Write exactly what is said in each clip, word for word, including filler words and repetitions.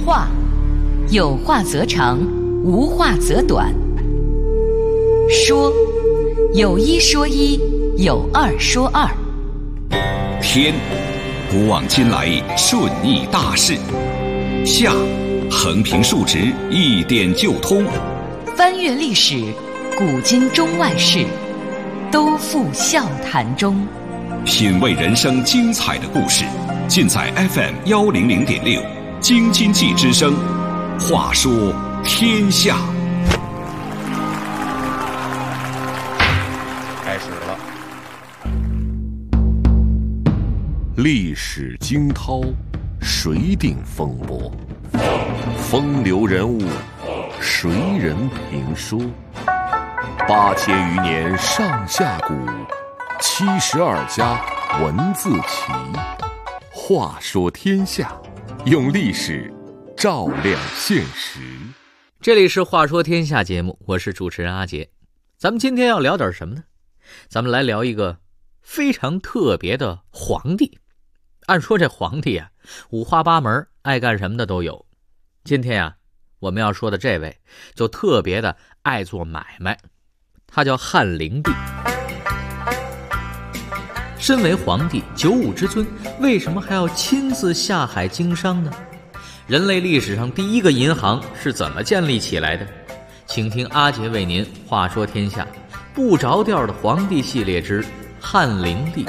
话，有话则长，无话则短。说，有一说一，有二说二。 天，古往今来顺义大事。夏，横平竖直，一点就通。 翻阅历史，古今中外事，都付笑谈中。 品味人生精彩的故事，尽在 F M 一零零点六京津冀之声。话说天下。 开始了。 历史惊涛，谁定风波？风流人物，谁人评说？八千余年上下古，七十二家文字齐。话说天下，用历史照亮现实。 这里是话说天下节目，我是主持人阿杰。咱们今天要聊点什么呢？咱们来聊一个非常特别的皇帝。按说这皇帝啊，五花八门，爱干什么的都有。今天啊，我们要说的这位就特别的爱做买卖，他叫汉灵帝。身为皇帝，九五之尊，为什么还要亲自下海经商呢？人类历史上第一个银行是怎么建立起来的？请听阿杰为您话说天下不着调的皇帝系列之汉灵帝。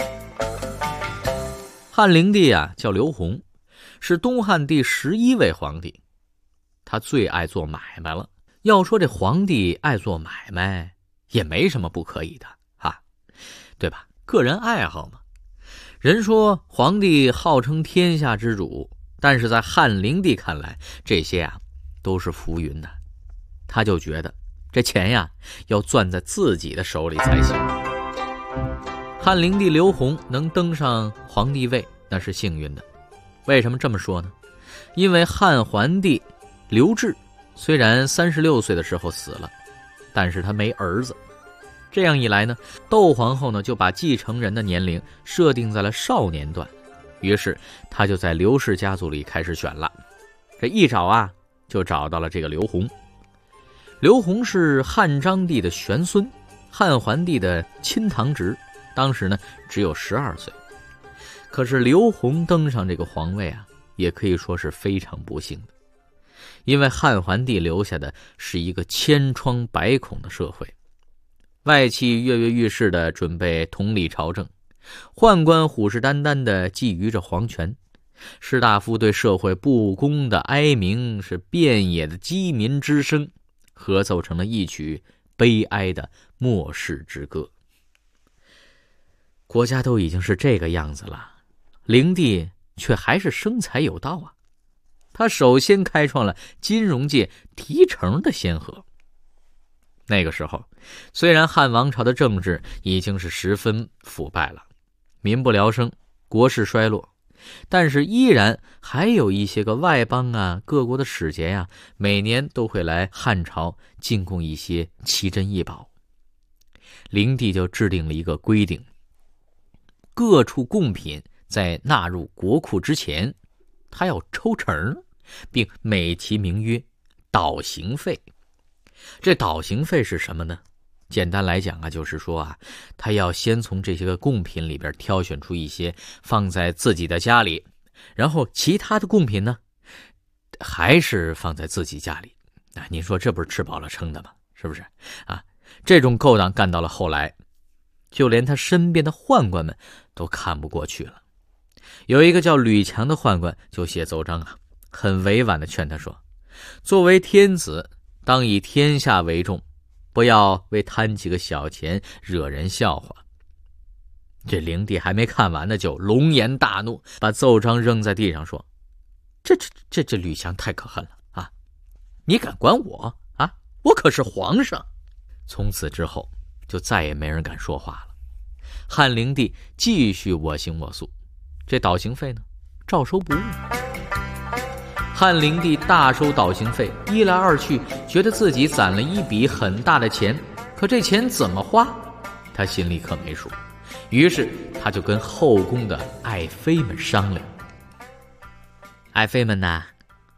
汉灵帝啊，叫刘宏，是东汉第十一位皇帝。他最爱做买卖了。要说这皇帝爱做买卖，也没什么不可以的啊，对吧？个人爱好嘛。人说皇帝号称天下之主，但是在汉灵帝看来，这些啊都是浮云的。他就觉得这钱呀要攥在自己的手里才行。汉灵帝刘宏能登上皇帝位，那是幸运的。为什么这么说呢？因为汉桓帝刘志虽然三十六岁的时候死了，但是他没儿子。这样一来呢，窦皇后呢就把继承人的年龄设定在了少年段，于是他就在刘氏家族里开始选了。这一找啊，就找到了这个刘宏。刘宏是汉章帝的玄孙，汉桓帝的亲堂侄，当时呢只有十二岁。可是刘宏登上这个皇位啊，也可以说是非常不幸的，因为汉桓帝留下的是一个千疮百孔的社会。外戚跃跃欲试的准备统理朝政，宦官虎视眈眈的觊觎着皇权，士大夫对社会不公的哀鸣是遍野的饥民之声，合奏成了一曲悲哀的末世之歌。国家都已经是这个样子了，灵帝却还是生财有道啊。他首先开创了金融界提成的先河。那个时候，虽然汉王朝的政治已经是十分腐败了，民不聊生，国势衰落，但是依然还有一些个外邦啊，各国的使节呀、啊，每年都会来汉朝进贡一些奇珍异宝。灵帝就制定了一个规定，各处贡品在纳入国库之前，他要抽成，并美其名曰倒行费。这倒行费是什么呢？简单来讲啊，就是说啊，他要先从这些个贡品里边挑选出一些放在自己的家里，然后其他的贡品呢，还是放在自己家里。啊，您说这不是吃饱了撑的吗？是不是啊？这种勾当干到了后来，就连他身边的宦官们都看不过去了。有一个叫吕强的宦官就写奏章啊，很委婉地劝他说，作为天子，当以天下为重，不要为贪几个小钱惹人笑话。这灵帝还没看完呢，就龙颜大怒，把奏章扔在地上说，这这这这吕强太可恨了啊！你敢管我啊？我可是皇上。从此之后就再也没人敢说话了。汉灵帝继续我行我素，这倒行费呢照收不误。汉灵帝大收倒行费，一来二去觉得自己攒了一笔很大的钱，可这钱怎么花他心里可没数。于是他就跟后宫的爱妃们商量，爱妃们呐，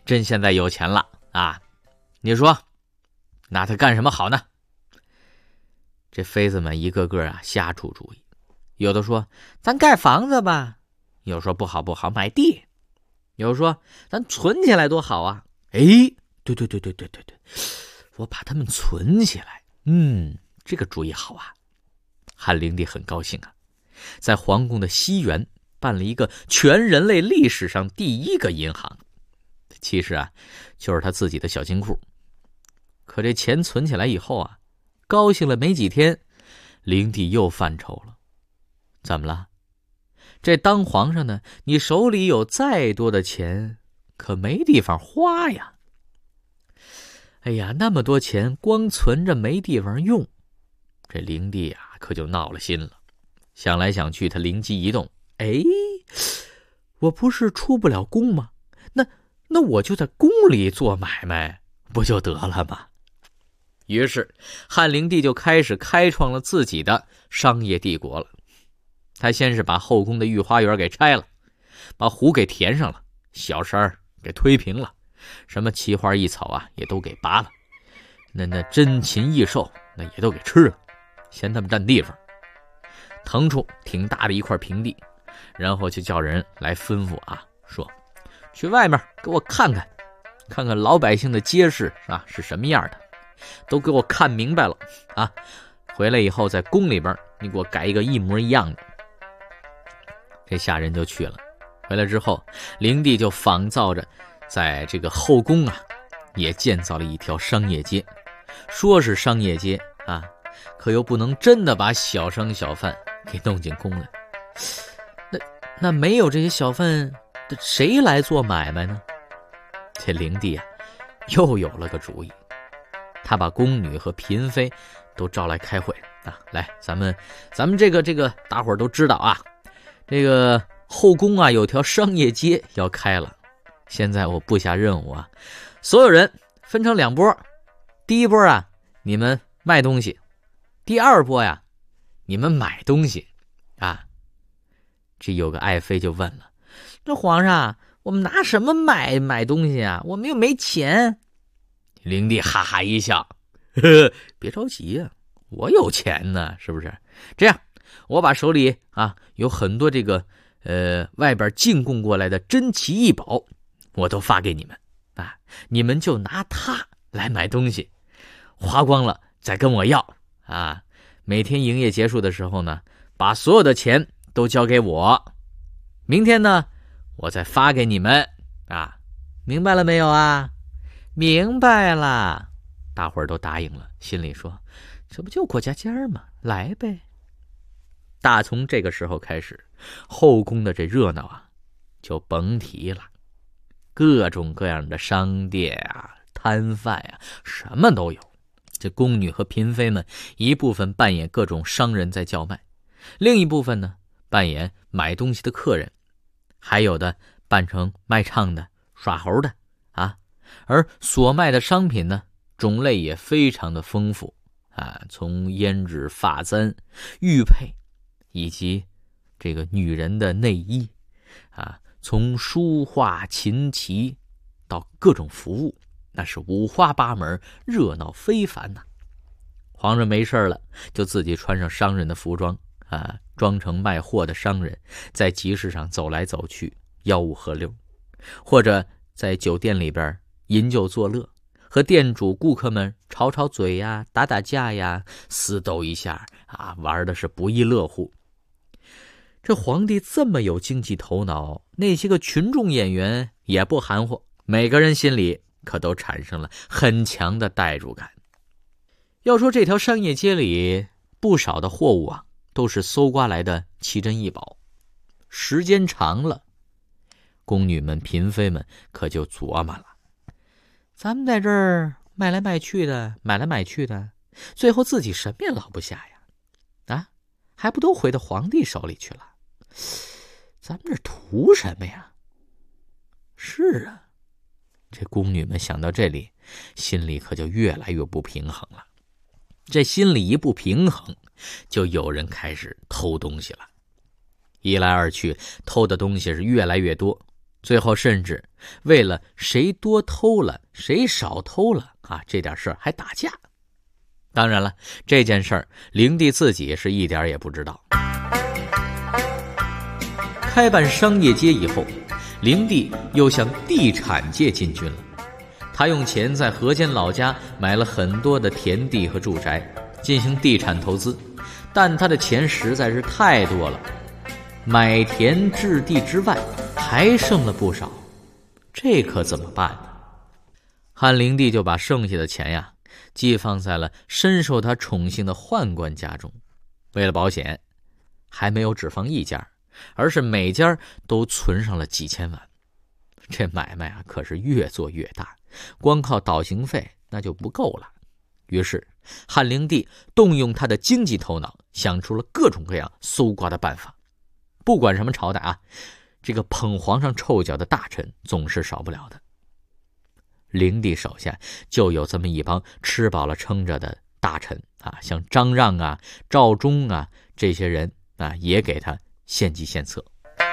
朕现在有钱了啊，你说拿它干什么好呢？这妃子们一个个啊瞎出主意，有的说咱盖房子吧，有说不好不好买地，有说咱存起来多好啊。哎，对对对对对对对，我把它们存起来，嗯，这个主意好啊。汉灵帝很高兴啊，在皇宫的西园办了一个全人类历史上第一个银行，其实啊就是他自己的小金库。可这钱存起来以后啊，高兴了没几天，灵帝又犯愁了。怎么了？这当皇上呢，你手里有再多的钱，可没地方花呀。哎呀，那么多钱光存着没地方用，这灵帝啊可就闹了心了。想来想去，他灵机一动，哎，我不是出不了宫吗？那那我就在宫里做买卖，不就得了吗？于是汉灵帝就开始开创了自己的商业帝国了。他先是把后宫的御花园给拆了，把湖给填上了，小山给推平了，什么奇花异草啊也都给拔了，那那珍禽异兽那也都给吃了，嫌他们占地方，腾出挺大的一块平地，然后就叫人来吩咐啊，说去外面给我看看，看看老百姓的街市啊是什么样的，都给我看明白了啊！回来以后在宫里边你给我改一个一模一样的。这下人就去了，回来之后灵帝就仿造着在这个后宫啊也建造了一条商业街，说是商业街啊，可又不能真的把小商小贩给弄进宫来。那那没有这些小贩，谁来做买卖呢？这灵帝啊又有了个主意，他把宫女和嫔妃都招来开会啊，来，咱们咱们这个这个大伙儿都知道啊，这个后宫啊有条商业街要开了，现在我布下任务啊，所有人分成两波，第一波啊你们卖东西，第二波呀你们买东西啊。这有个爱妃就问了，这皇上我们拿什么买买东西啊，我们又没钱。灵帝哈哈一笑，呵呵，别着急呀、啊，我有钱呢，是不是？这样我把手里啊有很多这个呃外边进贡过来的珍奇异宝我都发给你们啊，你们就拿它来买东西，花光了再跟我要啊。每天营业结束的时候呢，把所有的钱都交给我，明天呢我再发给你们啊，明白了没有啊？明白了，大伙儿都答应了，心里说这不就过家家吗，来呗。大从这个时候开始，后宫的这热闹啊就甭提了，各种各样的商店啊摊贩啊什么都有。这宫女和嫔妃们一部分扮演各种商人在叫卖，另一部分呢扮演买东西的客人，还有的扮成卖唱的耍猴的啊。而所卖的商品呢种类也非常的丰富啊，从胭脂发簪玉佩以及这个女人的内衣啊，从书画琴棋到各种服务，那是五花八门，热闹非凡呐、啊。皇上没事了就自己穿上商人的服装啊，装成卖货的商人，在集市上走来走去，吆五喝六，或者在酒店里边饮酒作乐，和店主顾客们吵吵嘴呀，打打架呀，厮斗一下啊，玩的是不亦乐乎。这皇帝这么有经济头脑，那些个群众演员也不含糊，每个人心里可都产生了很强的代入感。要说这条商业街里不少的货物啊都是搜刮来的奇珍异宝，时间长了，宫女们嫔妃们可就琢磨了，咱们在这儿卖来卖去的，买来买去的，最后自己什么也捞不下呀，啊，还不都回到皇帝手里去了，咱们这图什么呀？是啊，这宫女们想到这里，心里可就越来越不平衡了。这心里一不平衡，就有人开始偷东西了。一来二去，偷的东西是越来越多， 最后甚至为了谁多偷了谁少偷了啊，这点事儿还打架。当然了，这件事儿灵帝自己是一点也不知道。开办商业街以后，灵帝又向地产界进军了。他用钱在河间老家买了很多的田地和住宅，进行地产投资，但他的钱实在是太多了，买田置地之外还剩了不少，这可怎么办呢？汉灵帝就把剩下的钱呀寄放在了深受他宠幸的宦官家中，为了保险，还没有只放一家，而是每家都存上了几千万。这买卖啊可是越做越大，光靠倒行费那就不够了。于是汉灵帝动用他的经济头脑，想出了各种各样搜刮的办法。不管什么朝代啊，这个捧皇上臭脚的大臣总是少不了的。灵帝手下就有这么一帮吃饱了撑着的大臣啊，像张让啊、赵忠啊这些人啊，也给他献计献策。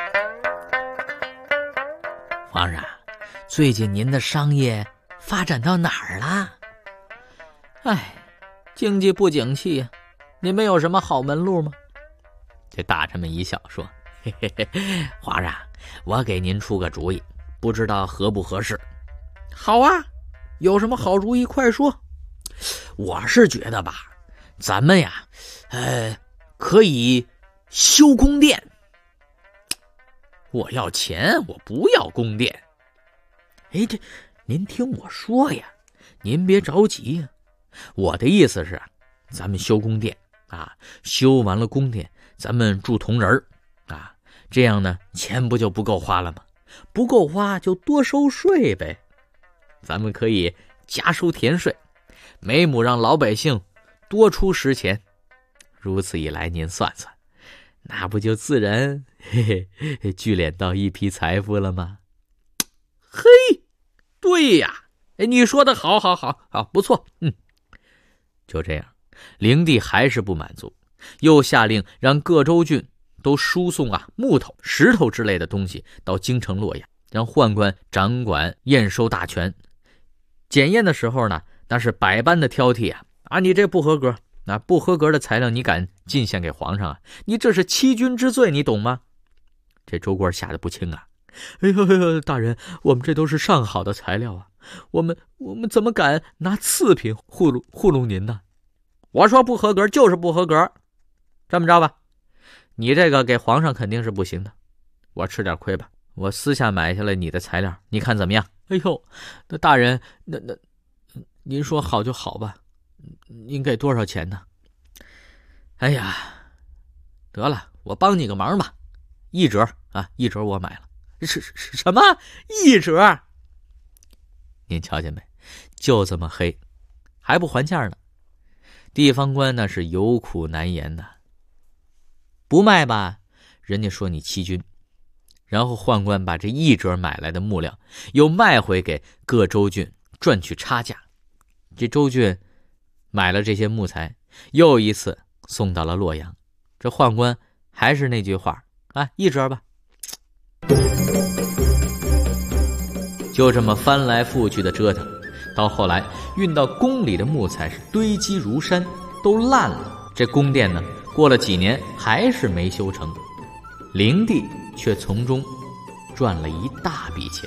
皇上，最近您的商业发展到哪儿了？哎，经济不景气呀，您们有什么好门路吗？这大臣们一笑说：嘿嘿嘿，皇上，我给您出个主意，不知道合不合适。好啊，有什么好主意快说。我是觉得吧，咱们呀呃，可以修宫殿。我要钱，我不要宫殿。哎，这您听我说呀，您别着急呀。我的意思是，咱们修宫殿啊，修完了宫殿，咱们住铜人啊，这样呢，钱不就不够花了吗？不够花就多收税呗。咱们可以加收田税，每亩让老百姓多出十钱。如此一来，您算算，那不就自然嘿嘿聚敛到一批财富了吗？嘿，对呀，你说的好好好好，不错。嗯，就这样，灵帝还是不满足，又下令让各州郡都输送啊木头、石头之类的东西到京城洛阳，让宦官掌管验收大权。检验的时候呢，那是百般的挑剔啊！啊，你这不合格，那不合格的材料你敢进献给皇上啊？你这是欺君之罪，你懂吗？这州官吓得不轻啊！哎呦哎呦，大人，我们这都是上好的材料啊，我们我们怎么敢拿次品糊弄糊弄您呢？我说不合格就是不合格，这么着吧，你这个给皇上肯定是不行的，我吃点亏吧，我私下买下来你的材料，你看怎么样？哎呦，那大人，那那您说好就好吧，您给多少钱呢？哎呀，得了，我帮你个忙吧，一折啊，一折我买了。是是什么一折？您瞧见没？就这么黑，还不还价呢。地方官那是有苦难言呐。不卖吧，人家说你欺君。然后宦官把这一折买来的木料又卖回给各州郡赚取差价。这州郡买了这些木材，又一次送到了洛阳。这宦官还是那句话啊，一折吧。就这么翻来覆去的折腾，到后来运到宫里的木材是堆积如山，都烂了。这宫殿呢，过了几年还是没修成。灵帝却从中赚了一大笔钱。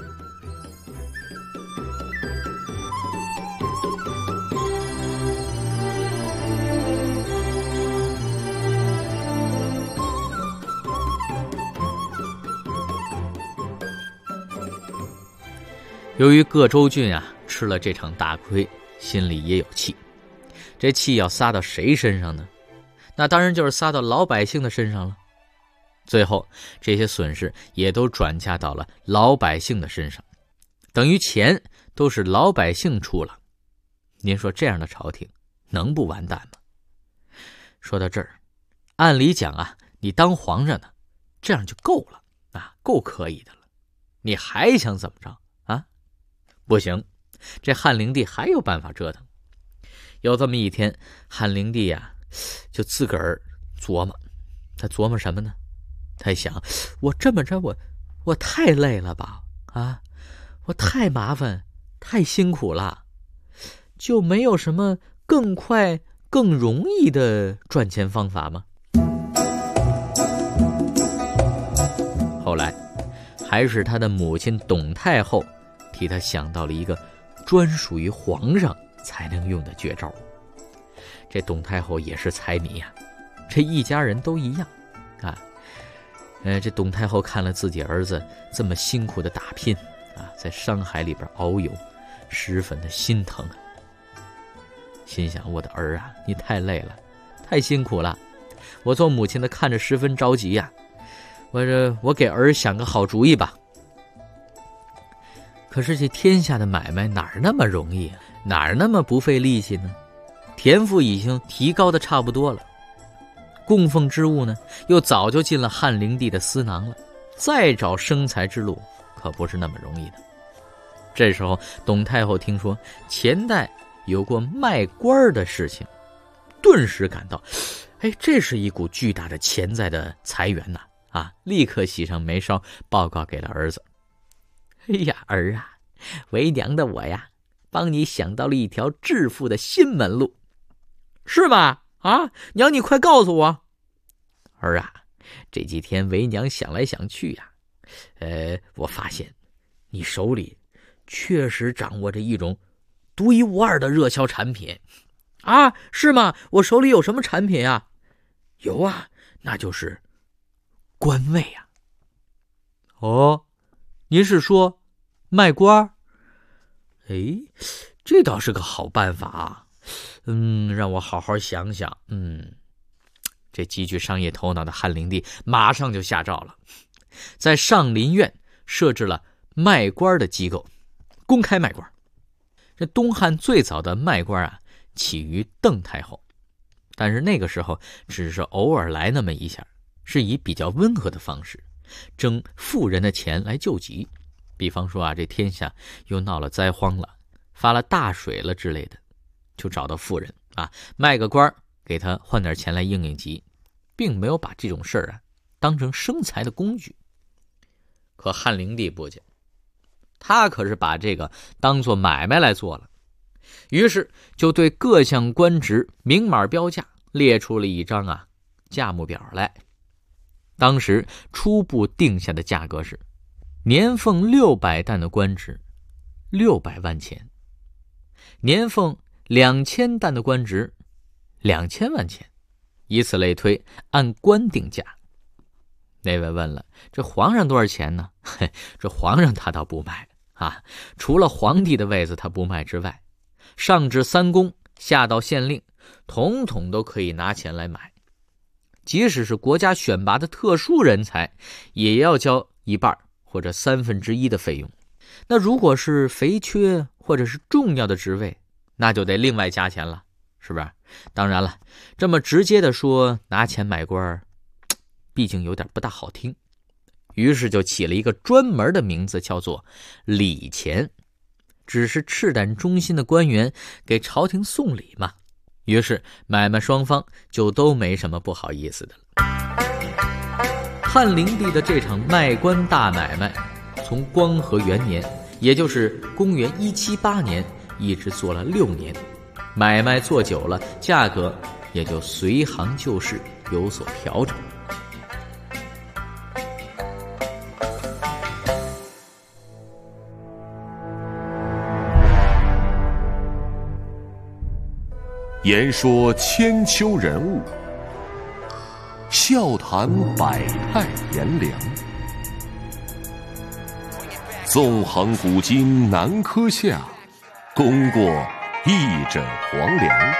由于各州郡啊吃了这场大亏，心里也有气，这气要撒到谁身上呢？那当然就是撒到老百姓的身上了。最后这些损失也都转嫁到了老百姓的身上，等于钱都是老百姓出了。您说这样的朝廷能不完蛋吗？说到这儿，按理讲啊，你当皇上呢，这样就够了啊，够可以的了。你还想怎么着啊？不行，这汉灵帝还有办法折腾。有这么一天，汉灵帝呀、啊，就自个儿琢磨，他琢磨什么呢？他想，我这么着，我我太累了吧？啊，我太麻烦，太辛苦了，就没有什么更快、更容易的赚钱方法吗？后来，还是他的母亲董太后替他想到了一个专属于皇上才能用的绝招。这董太后也是财迷呀、啊，这一家人都一样啊。呃，这董太后看了自己儿子这么辛苦的打拼啊，在商海里边遨游，十分的心疼啊。心想，我的儿啊，你太累了，太辛苦了，我做母亲的看着十分着急呀、啊。我这我给儿想个好主意吧。可是这天下的买卖哪儿那么容易啊？哪儿那么不费力气呢？田赋已经提高的差不多了，供奉之物呢又早就进了汉灵帝的私囊了，再找生财之路可不是那么容易的。这时候董太后听说前代有过卖官的事情，顿时感到，哎，这是一股巨大的潜在的财源呐！啊，立刻喜上眉梢，报告给了儿子。哎呀，儿啊，为娘的我呀，帮你想到了一条致富的新门路，是吗？啊，娘你快告诉我。儿啊，这几天为娘想来想去呀、啊，呃，我发现你手里确实掌握着一种独一无二的热销产品。啊，是吗？我手里有什么产品啊？有啊，那就是官位啊。哦，您是说卖官？哎，这倒是个好办法啊。嗯，让我好好想想。嗯，这极具商业头脑的汉灵帝马上就下诏了，在上林苑设置了卖官的机构，公开卖官。这东汉最早的卖官啊，起于邓太后，但是那个时候只是偶尔来那么一下，是以比较温和的方式征富人的钱来救急。比方说啊，这天下又闹了灾荒了，发了大水了之类的，就找到富人啊，卖个官给他换点钱来应应急，并没有把这种事儿啊当成生财的工具。可汉灵帝不讲，他可是把这个当作买卖来做了，于是就对各项官职明码标价，列出了一张啊价目表来。当时初步定下的价格是年俸六百担的官职六百万钱，年俸两千担的官职两千万钱，以此类推，按官定价。那位问了，这皇上多少钱呢？嘿，这皇上他倒不卖啊，除了皇帝的位子他不卖之外，上至三公，下到县令，统统都可以拿钱来买。即使是国家选拔的特殊人才，也要交一半或者三分之一的费用。那如果是肥缺或者是重要的职位，那就得另外加钱了，是不是？当然了，这么直接的说拿钱买官，毕竟有点不大好听，于是就起了一个专门的名字，叫做礼钱，只是赤胆忠心的官员给朝廷送礼嘛。于是买卖双方就都没什么不好意思的了。汉灵帝的这场卖官大买卖，从光和元年，也就是公元一七八年，一直做了六年。买卖做久了，价格也就随行就市，有所调整。 言说千秋人物，笑谈百态炎凉。纵横古今难科下，功过一枕黄粱。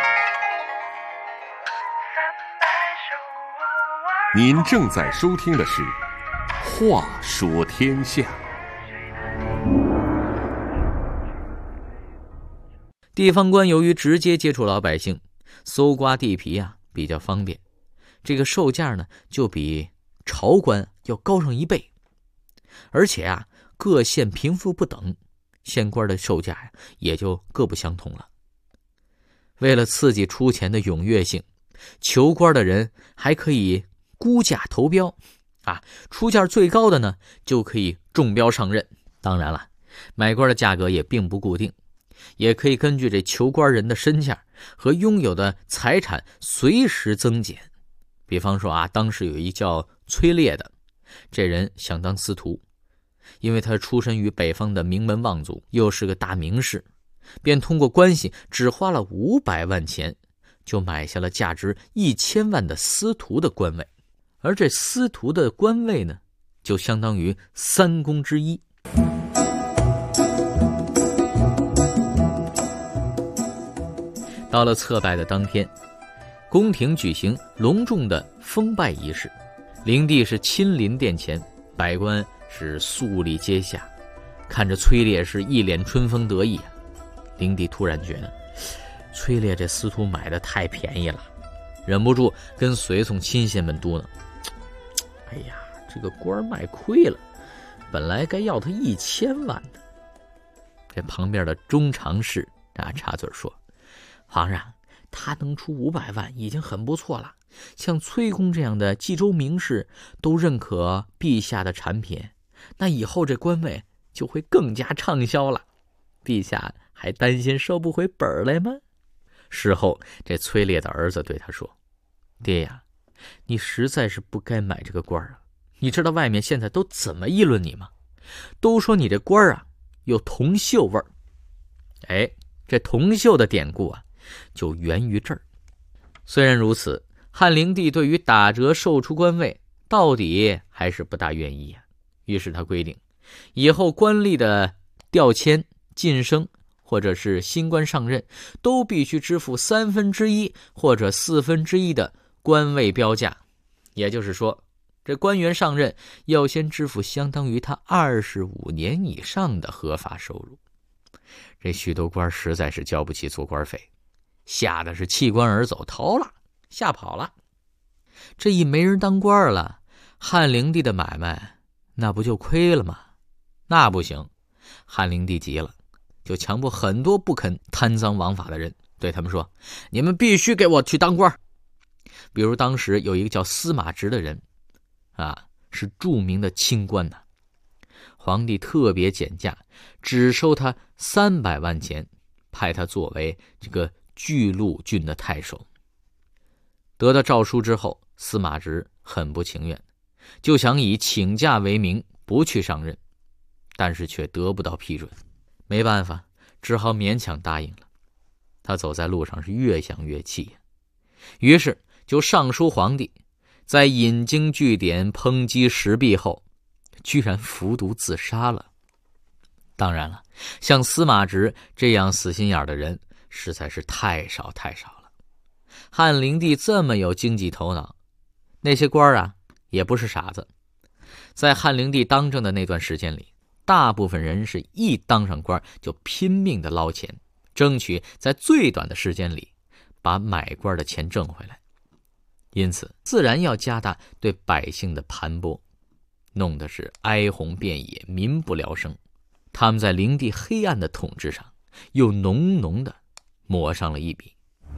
您正在收听的是《话说天下》。 地方官由于直接接触老百姓，搜刮地皮啊比较方便，这个售价呢就比朝官要高上一倍。而且啊，各县贫富不等，县官的售价呀也就各不相同了。为了刺激出钱的踊跃性，求官的人还可以估价投标， 啊，出价最高的呢就可以中标上任。当然了，买官的价格也并不固定，也可以根据这求官人的身价和拥有的财产随时增减。比方说啊，当时有一叫崔烈的，这人想当司徒，因为他出身于北方的名门望族，又是个大名士，便通过关系只花了五百万钱就买下了价值一千万的司徒的官位。而这司徒的官位呢，就相当于三公之一。到了册拜的当天，宫廷举行隆重的封拜仪式，灵帝是亲临殿前，百官是肃立阶下，看着崔烈是一脸春风得意啊。灵帝突然觉得崔烈这司徒买的太便宜了，忍不住跟随从亲信们嘟囔：哎呀，这个官卖亏了，本来该要他一千万的。这旁边的中常侍啊插嘴说：皇上，他能出五百万已经很不错了，像崔公这样的冀州名士都认可陛下的产品，那以后这官位就会更加畅销了，陛下还担心收不回本来吗？事后这崔烈的儿子对他说：爹呀，你实在是不该买这个官啊，你知道外面现在都怎么议论你吗？都说你这官啊有铜锈味儿。哎，这铜锈的典故啊就源于这儿。虽然如此，汉灵帝对于打折售出官位到底还是不大愿意啊。于是他规定，以后官吏的调迁、晋升或者是新官上任，都必须支付三分之一或者四分之一的官位标价。也就是说，这官员上任要先支付相当于他二十五年以上的合法收入。这许多官实在是交不起做官费，吓得是弃官而走，逃了，吓跑了。这一没人当官了，汉灵帝的买卖那不就亏了吗？那不行，汉灵帝急了，就强迫很多不肯贪赃枉法的人，对他们说：你们必须给我去当官。比如当时有一个叫司马直的人啊，是著名的清官呐、啊。皇帝特别减价，只收他三百万钱，派他作为这个巨鹿郡的太守。得到诏书之后，司马直很不情愿，就想以请假为名不去上任，但是却得不到批准。没办法，只好勉强答应了。他走在路上是越想越气，于是就上书皇帝，在引经据典、抨击时弊后，居然服毒自杀了。当然了，像司马直这样死心眼的人实在是太少太少了。汉灵帝这么有经济头脑，那些官啊也不是傻子。在汉灵帝当政的那段时间里，大部分人是一当上官就拼命的捞钱，争取在最短的时间里把买官的钱挣回来。因此自然要加大对百姓的盘剥，弄得是哀鸿遍野，民不聊生。他们在灵帝黑暗的统治上又浓浓的抹上了一笔。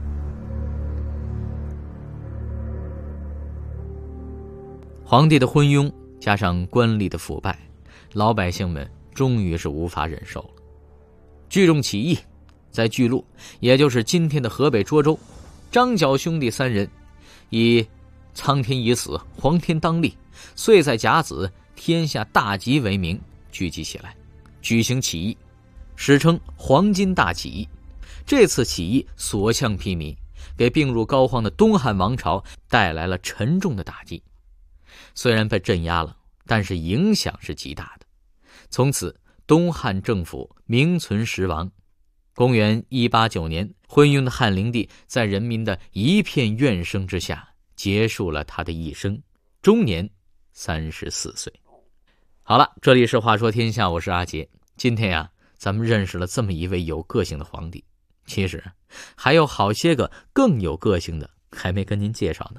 皇帝的昏庸加上官吏的腐败，老百姓们终于是无法忍受了。聚众起义，在巨鹿，也就是今天的河北涿州，张角兄弟三人以苍天已死，黄天当立，岁在甲子，天下大吉为名聚集起来，举行起义，史称黄巾大起义。这次起义所向披靡，给病入膏肓的东汉王朝带来了沉重的打击。虽然被镇压了，但是影响是极大的。从此东汉政府名存实亡。公元一八九年，昏庸的汉灵帝在人民的一片怨声之下结束了他的一生，终年三十四岁。好了，这里是话说天下，我是阿杰。今天呀，咱们认识了这么一位有个性的皇帝，其实还有好些个更有个性的还没跟您介绍呢。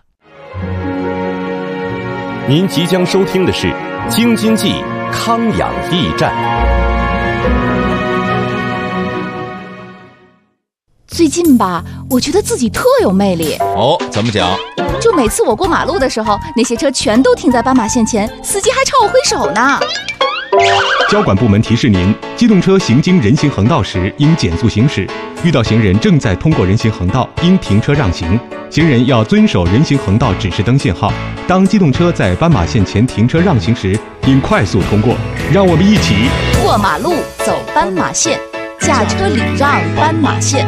您即将收听的是《京津冀康养驿站》。 最近吧，我觉得自己特有魅力。 哦，怎么讲？ 就每次我过马路的时候，那些车全都停在斑马线前，司机还朝我挥手呢。 交管部门提示您：机动车行经人行横道时应减速行驶，遇到行人正在通过人行横道，应停车让行。行人要遵守人行横道指示灯信号。当机动车在斑马线前停车让行时，应快速通过。让我们一起过马路，走斑马线，驾车礼让斑马线。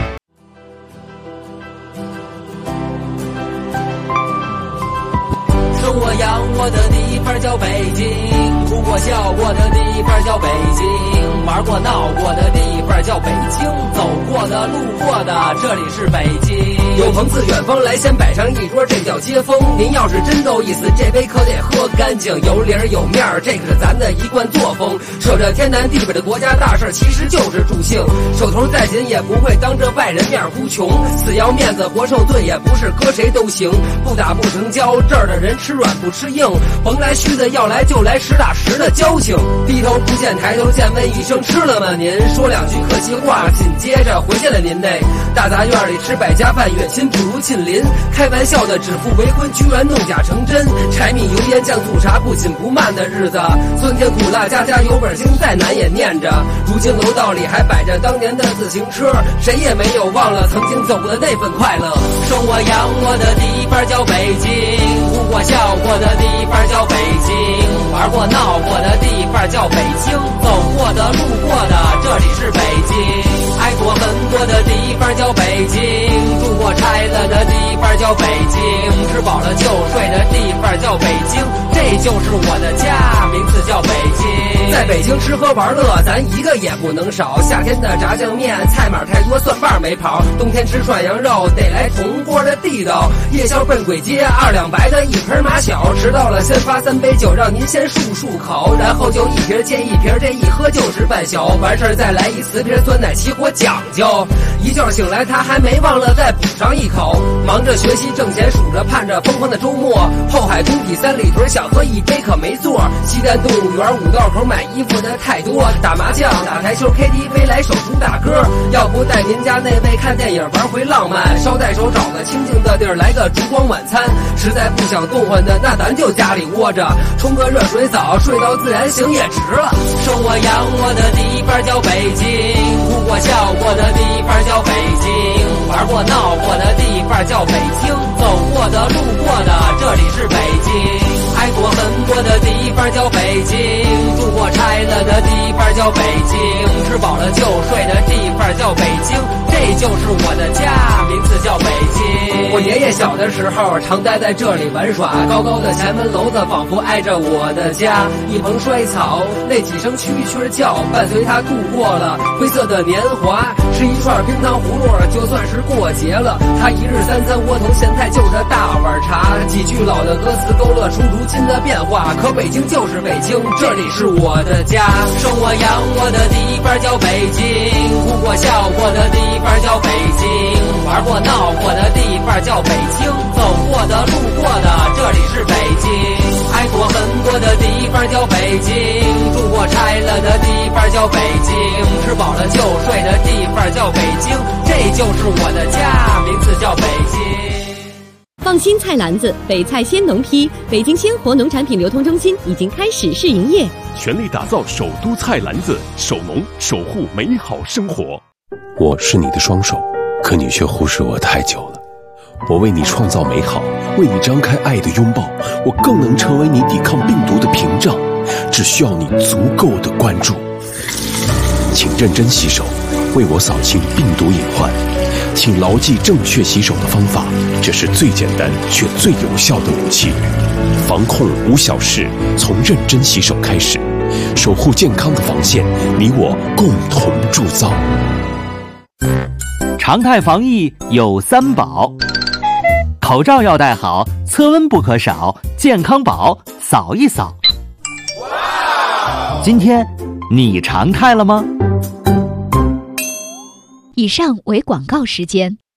生我养我的地方叫北京，哭过笑过的地方叫北京，玩过闹过的地方叫北京，走过的路过的这里是北京。有朋自远方来，先摆上一桌，这叫接风。您要是真够意思，这杯可得喝干净，有理儿有面儿，这可是咱的一贯作风。守着天南地北的国家大事，其实就是助兴。手头再紧也不会当着外人面哭穷，死要面子活受罪也不是搁谁都行。不打不成交，这儿的人吃软不吃硬，甭来虚的，要来就来实打实的交情。低头不见抬头见，问一声吃了吗您？说两句客气话，紧接着回见了您嘞。大杂院里吃百家饭，远亲不如近邻。开玩笑的指腹为婚，居然弄假成真。柴米油盐酱醋茶，不紧不慢的日子。酸甜苦辣，家家有本经，再难也念着。如今楼道里还摆着当年的自行车，谁也没有忘了曾经走过的那份快乐。生我养我的地方叫北京，哭过笑过的地方叫北京，玩过闹过的地方叫北京，走过的路过的这里是北京。爱过恨过的地方叫北京，住过拆了的地方叫北京，吃饱了就睡的地方叫北京，这就是我的家，名字叫北京。在北京吃喝玩乐，咱一个也不能少。夏天的炸酱面，菜码太多，蒜瓣没跑；冬天吃涮羊肉，得来铜锅的地道。夜宵奔鬼街，二两白的一盆马小。迟到了，先发三杯酒，让您先漱漱口，然后就一瓶接一瓶，这一喝就是半宿。完事儿再来一瓷瓶酸奶起火讲究。一觉醒来，他还没忘了再补上一口。忙着学习挣钱，数着盼着疯狂的周末。后海工体三里屯，想喝一杯可没座。西单动物园五道口买衣服的太多，打麻将打台球 K T V 来首主打歌。要不带您家那位看电影玩回浪漫，捎带手找个清静的地儿来个烛光晚餐。实在不想动换的，那咱就家里窝着，冲个热水澡，睡到自然醒也值了。生我养我的地方叫北京，哭过笑过的地方叫北京，玩过闹过的地方叫北京，走过的路过的这里是北京。爱过恨过的地方叫北京，住过拆了的地方叫北京，吃饱了就睡的地方叫北京，这就是我的家，名字叫北京。我爷爷小的时候常待在这里玩耍，高高的前门楼子仿佛挨着我的家。一蓬衰草，那几声蛐蛐叫，伴随他度过了灰色的年华。吃一串冰糖葫芦就算是过节了，他一日三餐窝头咸菜就着大碗茶。几句老的歌词勾勒出如今的变化，可北京就是北京，这里是我的家。生我养我的地方叫北京，哭过笑过的地方叫北京，玩过闹过的地方叫北京，走过的路过的这里是北京。爱过恨过的地方叫北京，住过拆了的地方叫北京，吃饱了就睡的地方叫北京，这就是我的家，名字叫北京。 放心菜篮子，北菜鲜农批，北京鲜活农产品流通中心已经开始试营业， 全力打造首都菜篮子，守农守护美好生活。 我是你的双手，可你却忽视我太久了。我为你创造美好，为你张开爱的拥抱，我更能成为你抵抗病毒的屏障，只需要你足够的关注。请认真洗手，为我扫清病毒隐患。请牢记正确洗手的方法，这是最简单却最有效的武器。防控无小事，从认真洗手开始，守护健康的防线，你我共同铸造。 常态防疫有三宝：口罩要戴好，测温不可少，健康宝扫一扫。今天你常态了吗？ 以上为广告时间。